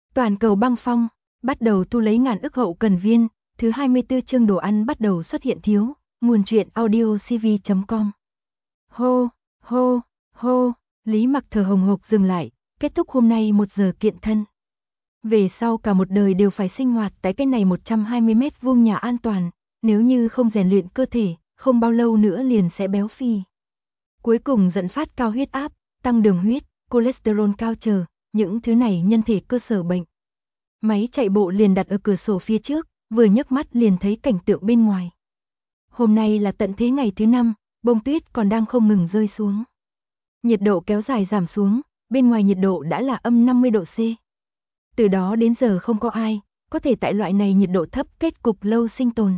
Toàn cầu băng phong, bắt đầu thu lấy ngàn ức hậu cần viên, thứ 24 chương đồ ăn bắt đầu xuất hiện thiếu, nguồn truyện audiocv.com. Hô, hô, hô, Lý Mặc thở hồng hộc dừng lại, kết thúc hôm nay 1 giờ kiện thân. Về sau cả một đời đều phải sinh hoạt tại cái này 120 mét vuông nhà an toàn, nếu như không rèn luyện cơ thể, không bao lâu nữa liền sẽ béo phì. Cuối cùng dẫn phát cao huyết áp, tăng đường huyết, cholesterol cao chờ, những thứ này nhân thể cơ sở bệnh. Máy chạy bộ liền đặt ở cửa sổ phía trước, vừa nhấc mắt liền thấy cảnh tượng bên ngoài. Hôm nay là tận thế ngày thứ 5, bông tuyết còn đang không ngừng rơi xuống. Nhiệt độ kéo dài giảm xuống, bên ngoài nhiệt độ đã là âm 50 độ C. Từ đó đến giờ không có ai có thể tại loại này nhiệt độ thấp kết cục lâu sinh tồn.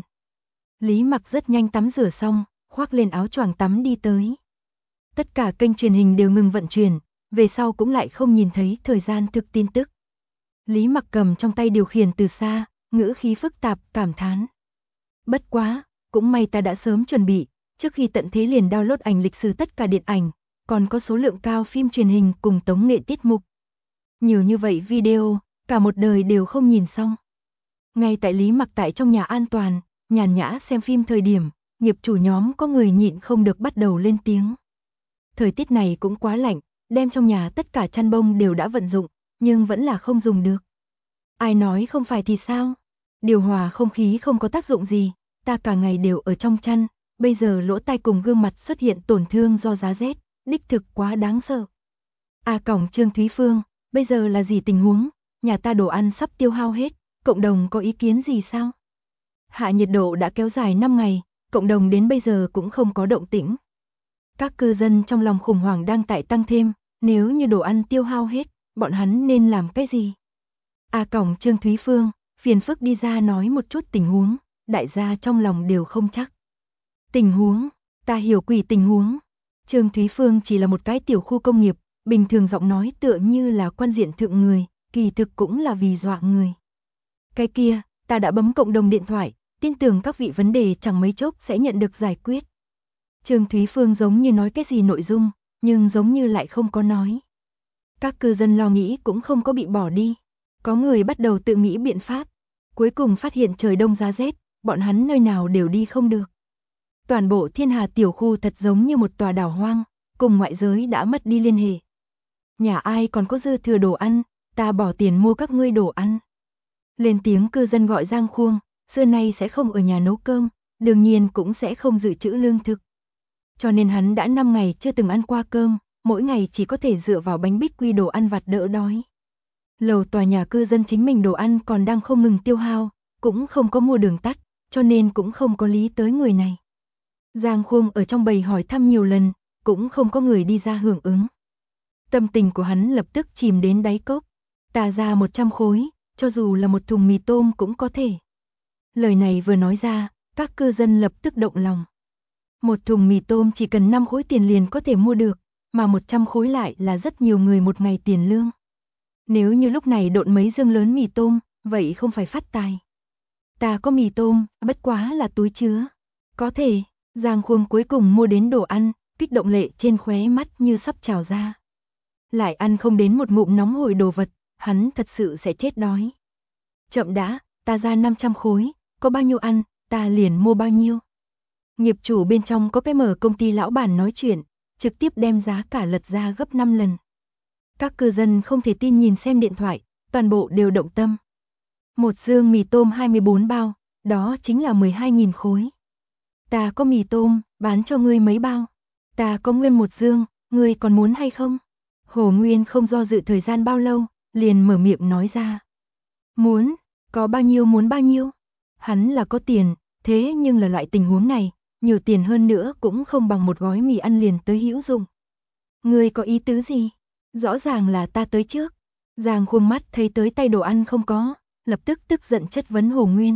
Lý Mặc rất nhanh tắm rửa xong, khoác lên áo choàng tắm đi tới. Tất cả kênh truyền hình đều ngừng vận chuyển, về sau cũng lại không nhìn thấy thời gian thực tin tức. Lý Mặc cầm trong tay điều khiển từ xa, ngữ khí phức tạp, cảm thán. Bất quá, cũng may ta đã sớm chuẩn bị, trước khi tận thế liền download ảnh lịch sử tất cả điện ảnh, còn có số lượng cao phim truyền hình cùng tống nghệ tiết mục. Nhiều như vậy video, cả một đời đều không nhìn xong. Ngay tại Lý Mặc tại trong nhà an toàn, nhàn nhã xem phim thời điểm, nghiệp chủ nhóm có người nhịn không được bắt đầu lên tiếng. Thời tiết này cũng quá lạnh, đem trong nhà tất cả chăn bông đều đã vận dụng, nhưng vẫn là không dùng được. Ai nói không phải thì sao? Điều hòa không khí không có tác dụng gì, ta cả ngày đều ở trong chăn, bây giờ lỗ tai cùng gương mặt xuất hiện tổn thương do giá rét, đích thực quá đáng sợ. Trương Thúy Phương, bây giờ là gì tình huống? Nhà ta đồ ăn sắp tiêu hao hết, cộng đồng có ý kiến gì sao? Hạ nhiệt độ đã kéo dài 5 ngày, cộng đồng đến bây giờ cũng không có động tĩnh. Các cư dân trong lòng khủng hoảng đang tại tăng thêm, nếu như đồ ăn tiêu hao hết, bọn hắn nên làm cái gì? Trương Thúy Phương, phiền phức đi ra nói một chút tình huống, đại gia trong lòng đều không chắc. Tình huống, ta hiểu quỷ tình huống. Trương Thúy Phương chỉ là một cái tiểu khu công nghiệp, bình thường giọng nói tựa như là quan diện thượng người, kỳ thực cũng là vì dọa người. Cái kia, ta đã bấm cộng đồng điện thoại, tin tưởng các vị vấn đề chẳng mấy chốc sẽ nhận được giải quyết. Trương Thúy Phương giống như nói cái gì nội dung, nhưng giống như lại không có nói. Các cư dân lo nghĩ cũng không có bị bỏ đi. Có người bắt đầu tự nghĩ biện pháp. Cuối cùng phát hiện trời đông giá rét, bọn hắn nơi nào đều đi không được. Toàn bộ Thiên Hà tiểu khu thật giống như một tòa đảo hoang, cùng ngoại giới đã mất đi liên hệ. Nhà ai còn có dư thừa đồ ăn, ta bỏ tiền mua các ngươi đồ ăn. Lên tiếng cư dân gọi Giang Khuông, xưa nay sẽ không ở nhà nấu cơm, đương nhiên cũng sẽ không dự trữ lương thực. Cho nên hắn đã 5 ngày chưa từng ăn qua cơm, mỗi ngày chỉ có thể dựa vào bánh bích quy đồ ăn vặt đỡ đói. Lầu tòa nhà cư dân chính mình đồ ăn còn đang không ngừng tiêu hao, cũng không có mua đường tắt, cho nên cũng không có lý tới người này. Giang Khuông ở trong bầy hỏi thăm nhiều lần, cũng không có người đi ra hưởng ứng. Tâm tình của hắn lập tức chìm đến đáy cốc. Ta ra 100 khối, cho dù là một thùng mì tôm cũng có thể. Lời này vừa nói ra, các cư dân lập tức động lòng. Một thùng mì tôm chỉ cần 5 khối tiền liền có thể mua được, mà 100 khối lại là rất nhiều người một ngày tiền lương. Nếu như lúc này độn mấy dương lớn mì tôm, vậy không phải phát tài. Ta có mì tôm, bất quá là túi chứa. Có thể, Giang Khuông cuối cùng mua đến đồ ăn, kích động lệ trên khóe mắt như sắp trào ra. Lại ăn không đến một ngụm nóng hổi đồ vật, hắn thật sự sẽ chết đói. Chậm đã, ta ra 500 khối, có bao nhiêu ăn, ta liền mua bao nhiêu. Nghiệp chủ bên trong có cái mở công ty lão bản nói chuyện, trực tiếp đem giá cả lật ra gấp 5 lần. Các cư dân không thể tin nhìn xem điện thoại, toàn bộ đều động tâm. Một dương mì tôm 24 bao, đó chính là 12.000 khối. Ta có mì tôm, bán cho ngươi mấy bao. Ta có nguyên một dương, ngươi còn muốn hay không? Hồ Nguyên không do dự thời gian bao lâu, liền mở miệng nói ra. Muốn, có bao nhiêu muốn bao nhiêu. Hắn là có tiền, thế nhưng là loại tình huống này, nhiều tiền hơn nữa cũng không bằng một gói mì ăn liền tới hữu dụng. Ngươi có ý tứ gì? Rõ ràng là ta tới trước. Giang Khuông mắt thấy tới tay đồ ăn không có, lập tức tức giận chất vấn Hồ Nguyên.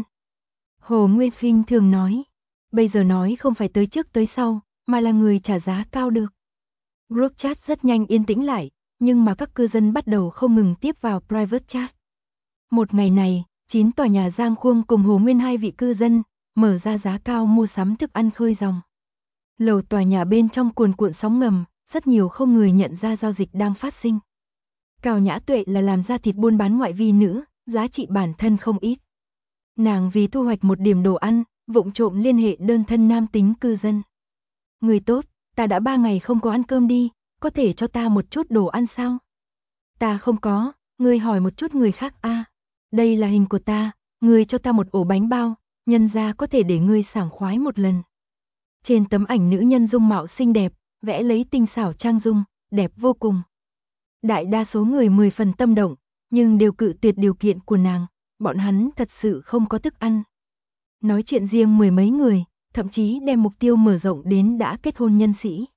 Hồ Nguyên khinh thường nói, bây giờ nói không phải tới trước tới sau, mà là người trả giá cao được. Group chat rất nhanh yên tĩnh lại, nhưng mà các cư dân bắt đầu không ngừng tiếp vào private chat. Một ngày này, 9 tòa nhà Giang Khuông cùng Hồ Nguyên 2 vị cư dân, mở ra giá cao mua sắm thức ăn khơi dòng. Lầu tòa nhà bên trong cuồn cuộn sóng ngầm, rất nhiều không người nhận ra giao dịch đang phát sinh. Cao Nhã Tuệ là làm ra thịt buôn bán ngoại vi nữ, giá trị bản thân không ít. Nàng vì thu hoạch một điểm đồ ăn, vụng trộm liên hệ đơn thân nam tính cư dân. Người tốt, ta đã 3 ngày không có ăn cơm đi, có thể cho ta một chút đồ ăn sao? Ta không có, ngươi hỏi một chút người khác a. Đây là hình của ta, ngươi cho ta một ổ bánh bao, nhân ra có thể để ngươi sảng khoái một lần. Trên tấm ảnh nữ nhân dung mạo xinh đẹp, vẽ lấy tinh xảo trang dung, đẹp vô cùng. Đại đa số người 10 phần tâm động, nhưng đều cự tuyệt điều kiện của nàng, bọn hắn thật sự không có thức ăn. Nói chuyện riêng 10 mấy người, thậm chí đem mục tiêu mở rộng đến đã kết hôn nhân sĩ.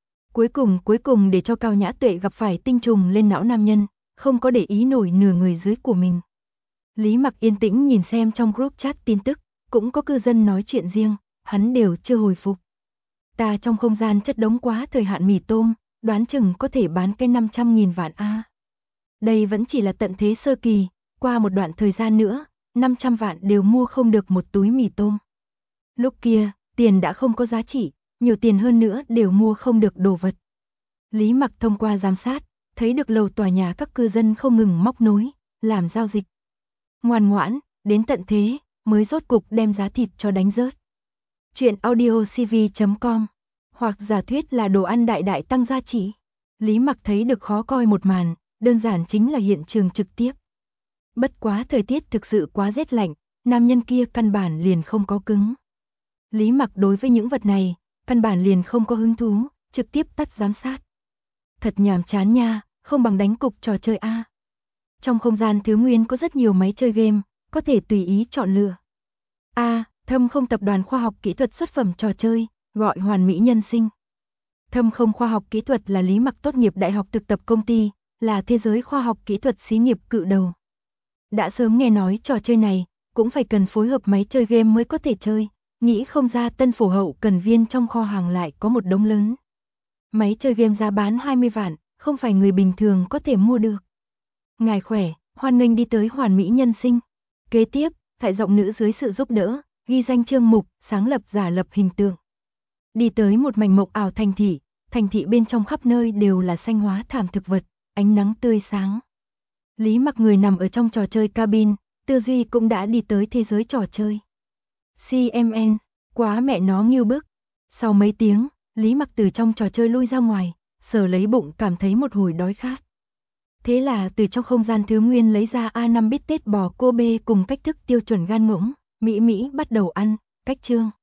Cuối cùng để cho Cao Nhã Tuệ gặp phải tinh trùng lên não nam nhân, không có để ý nổi nửa người dưới của mình. Lý Mặc yên tĩnh nhìn xem trong group chat tin tức, cũng có cư dân nói chuyện riêng, hắn đều chưa hồi phục. Ta trong không gian chất đống quá thời hạn mì tôm, đoán chừng có thể bán cái 500.000 vạn a. Đây vẫn chỉ là tận thế sơ kỳ, qua một đoạn thời gian nữa, 500 vạn đều mua không được một túi mì tôm. Lúc kia, tiền đã không có giá trị, nhiều tiền hơn nữa đều mua không được đồ vật. Lý Mặc thông qua giám sát, thấy được lầu tòa nhà các cư dân không ngừng móc nối, làm giao dịch. Ngoan ngoãn, đến tận thế, mới rốt cục đem giá thịt cho đánh rớt. Chuyện audiocv.com, hoặc giả thuyết là đồ ăn đại đại tăng giá trị. Lý Mặc thấy được khó coi một màn, đơn giản chính là hiện trường trực tiếp. Bất quá thời tiết thực sự quá rét lạnh, nam nhân kia căn bản liền không có cứng. Lý Mặc đối với những vật này, căn bản liền không có hứng thú, trực tiếp tắt giám sát. Thật nhàm chán nha, không bằng đánh cục trò chơi a. Trong không gian thứ nguyên có rất nhiều máy chơi game, có thể tùy ý chọn lựa. Thâm Không tập đoàn khoa học kỹ thuật xuất phẩm trò chơi, gọi Hoàn Mỹ Nhân Sinh. Thâm Không khoa học kỹ thuật là Lý Mặc tốt nghiệp đại học thực tập công ty, là thế giới khoa học kỹ thuật xí nghiệp cự đầu. Đã sớm nghe nói trò chơi này, cũng phải cần phối hợp máy chơi game mới có thể chơi, nghĩ không ra Tân Phổ hậu cần viên trong kho hàng lại có một đống lớn. Máy chơi game giá bán 20 vạn, không phải người bình thường có thể mua được. Ngài khỏe, hoan nghênh đi tới Hoàn Mỹ Nhân Sinh. Kế tiếp, tại giọng nữ dưới sự giúp đỡ, ghi danh chương mục, sáng lập giả lập hình tượng. Đi tới một mảnh mộng ảo thành thị bên trong khắp nơi đều là xanh hóa thảm thực vật, ánh nắng tươi sáng. Lý Mặc người nằm ở trong trò chơi cabin, tư duy cũng đã đi tới thế giới trò chơi. CMN, quá mẹ nó nghiêu bức. Sau mấy tiếng, Lý Mặc từ trong trò chơi lui ra ngoài, sờ lấy bụng cảm thấy một hồi đói khát. Thế là từ trong không gian thứ nguyên lấy ra A5 bít tết bò Kobe cùng cách thức tiêu chuẩn gan ngỗng, Mỹ bắt đầu ăn, cách chương.